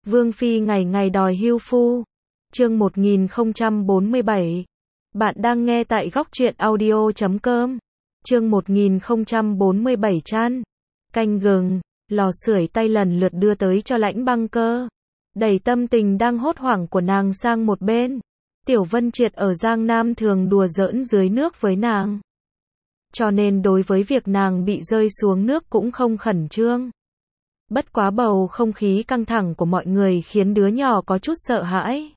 Vương Phi ngày ngày đòi hưu phu. Chương 1047. Bạn đang nghe tại góc truyện audio.com. Chương 1047 chan. Canh gừng, lò sưởi tay lần lượt đưa tới cho Lãnh Băng Cơ. Đẩy tâm tình đang hốt hoảng của nàng sang một bên. Tiểu Vân Triệt ở Giang Nam thường đùa giỡn dưới nước với nàng. Cho nên đối với việc nàng bị rơi xuống nước cũng không khẩn trương. Bất quá bầu không khí căng thẳng của mọi người khiến đứa nhỏ có chút sợ hãi.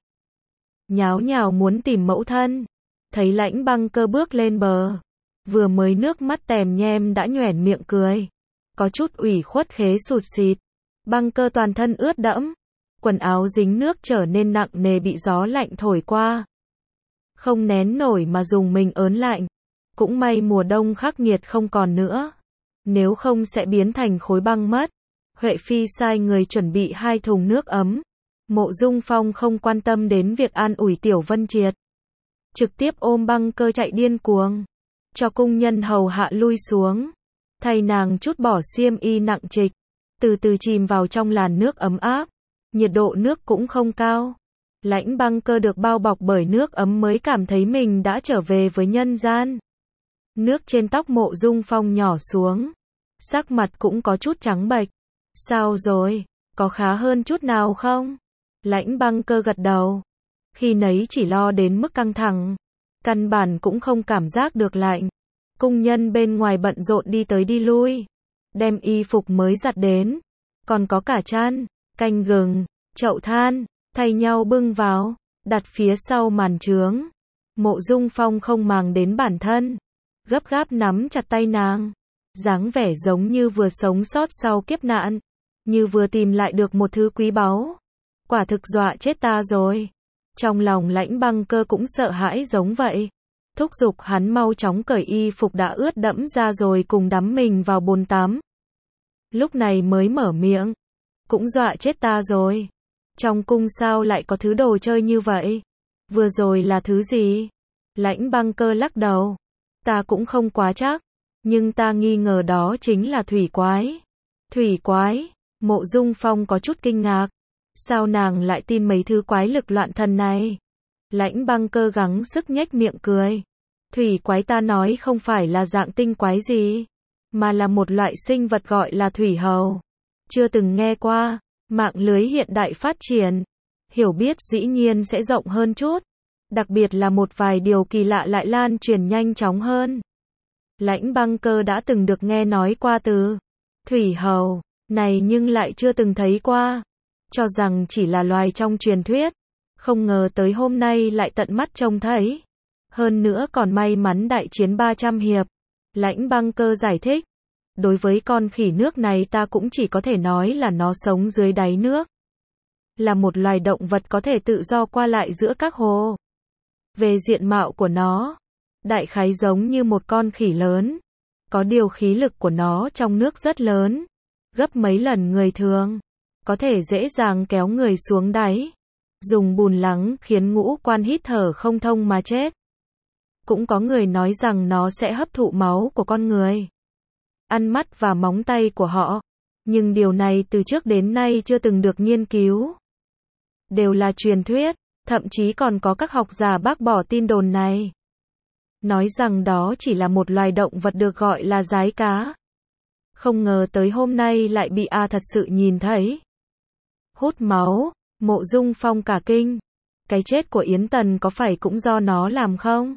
Nháo nhào muốn tìm mẫu thân. Thấy Lãnh Băng Cơ bước lên bờ. Vừa mới nước mắt tèm nhem đã nhoẻn miệng cười. Có chút ủy khuất khế sụt sịt. Băng Cơ toàn thân ướt đẫm. Quần áo dính nước trở nên nặng nề bị gió lạnh thổi qua. Không nén nổi mà dùng mình ớn lạnh. Cũng may mùa đông khắc nghiệt không còn nữa. Nếu không sẽ biến thành khối băng mất. Huệ Phi sai người chuẩn bị 2 thùng nước ấm. Mộ Dung Phong không quan tâm đến việc an ủi Tiểu Vân Triệt. Trực tiếp ôm Băng Cơ chạy điên cuồng. Cho cung nhân hầu hạ lui xuống. Thay nàng trút bỏ xiêm y nặng trịch. Từ từ chìm vào trong làn nước ấm áp. Nhiệt độ nước cũng không cao. Lãnh Băng Cơ được bao bọc bởi nước ấm mới cảm thấy mình đã trở về với nhân gian. Nước trên tóc Mộ Dung Phong nhỏ xuống. Sắc mặt cũng có chút trắng bệch. Sao rồi? Có khá hơn chút nào không? Lãnh Băng Cơ gật đầu. Khi nấy chỉ lo đến mức căng thẳng. Căn bản cũng không cảm giác được lạnh. Cung nhân bên ngoài bận rộn đi tới đi lui. Đem y phục mới giặt đến. Còn có cả chan, canh gừng, chậu than, thay nhau bưng vào. Đặt phía sau màn trướng. Mộ Dung Phong không màng đến bản thân. Gấp gáp nắm chặt tay nàng. Dáng vẻ giống như vừa sống sót sau kiếp nạn. Như vừa tìm lại được một thứ quý báu. Quả thực dọa chết ta rồi. Trong lòng Lãnh Băng Cơ cũng sợ hãi giống vậy. Thúc giục hắn mau chóng cởi y phục đã ướt đẫm ra rồi cùng đắm mình vào bồn tắm. Lúc này mới mở miệng. Cũng dọa chết ta rồi. Trong cung sao lại có thứ đồ chơi như vậy? Vừa rồi là thứ gì? Lãnh Băng Cơ lắc đầu. Ta cũng không quá chắc. Nhưng ta nghi ngờ đó chính là thủy quái. Thủy quái? Mộ Dung Phong có chút kinh ngạc. Sao nàng lại tin mấy thứ quái lực loạn thần này? Lãnh Băng Cơ gắng sức nhếch miệng cười. Thủy quái ta nói không phải là dạng tinh quái gì, mà là một loại sinh vật gọi là thủy hầu. Chưa từng nghe qua. Mạng lưới hiện đại phát triển. Hiểu biết dĩ nhiên sẽ rộng hơn chút. Đặc biệt là một vài điều kỳ lạ lại lan truyền nhanh chóng hơn. Lãnh Băng Cơ đã từng được nghe nói qua từ thủy hầu này nhưng lại chưa từng thấy qua. Cho rằng chỉ là loài trong truyền thuyết. Không ngờ tới hôm nay lại tận mắt trông thấy. Hơn nữa còn may mắn đại chiến 300 hiệp. Lãnh Băng Cơ giải thích. Đối với con khỉ nước này ta cũng chỉ có thể nói là nó sống dưới đáy nước. Là một loài động vật có thể tự do qua lại giữa các hồ. Về diện mạo của nó, đại khái giống như một con khỉ lớn. Có điều khí lực của nó trong nước rất lớn. Gấp mấy lần người thường. Có thể dễ dàng kéo người xuống đáy. Dùng bùn lắng khiến ngũ quan hít thở không thông mà chết. Cũng có người nói rằng nó sẽ hấp thụ máu của con người. Ăn mắt và móng tay của họ. Nhưng điều này từ trước đến nay chưa từng được nghiên cứu. Đều là truyền thuyết. Thậm chí còn có các học giả bác bỏ tin đồn này. Nói rằng đó chỉ là một loài động vật được gọi là giái cá. Không ngờ tới hôm nay lại bị thật sự nhìn thấy. Hút máu. Mộ Dung Phong cả kinh. Cái chết của Yến Tần có phải cũng do nó làm không?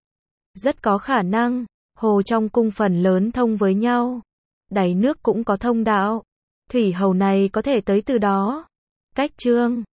Rất có khả năng. Hồ trong cung phần lớn thông với nhau. Đáy nước cũng có thông đạo. Thủy hầu này có thể tới từ đó. Cách chương.